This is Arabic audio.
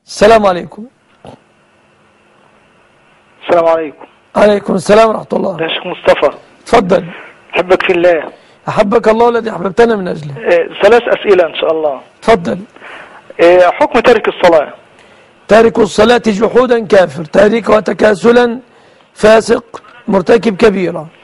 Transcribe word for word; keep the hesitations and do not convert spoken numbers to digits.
السلام عليكم. السلام عليكم. عليكم السلام ورحمة الله. يا شيخ مصطفى. اتفضل. أحبك في الله. أحبك الله الذي أحببتنا من أجله. إيه ثلاث أسئلة إن شاء الله. اتفضل. إيه حكم تارك الصلاة؟ تارك الصلاة جحودا كافر، تاركها تكاسلا فاسق، مرتكب كبيرة.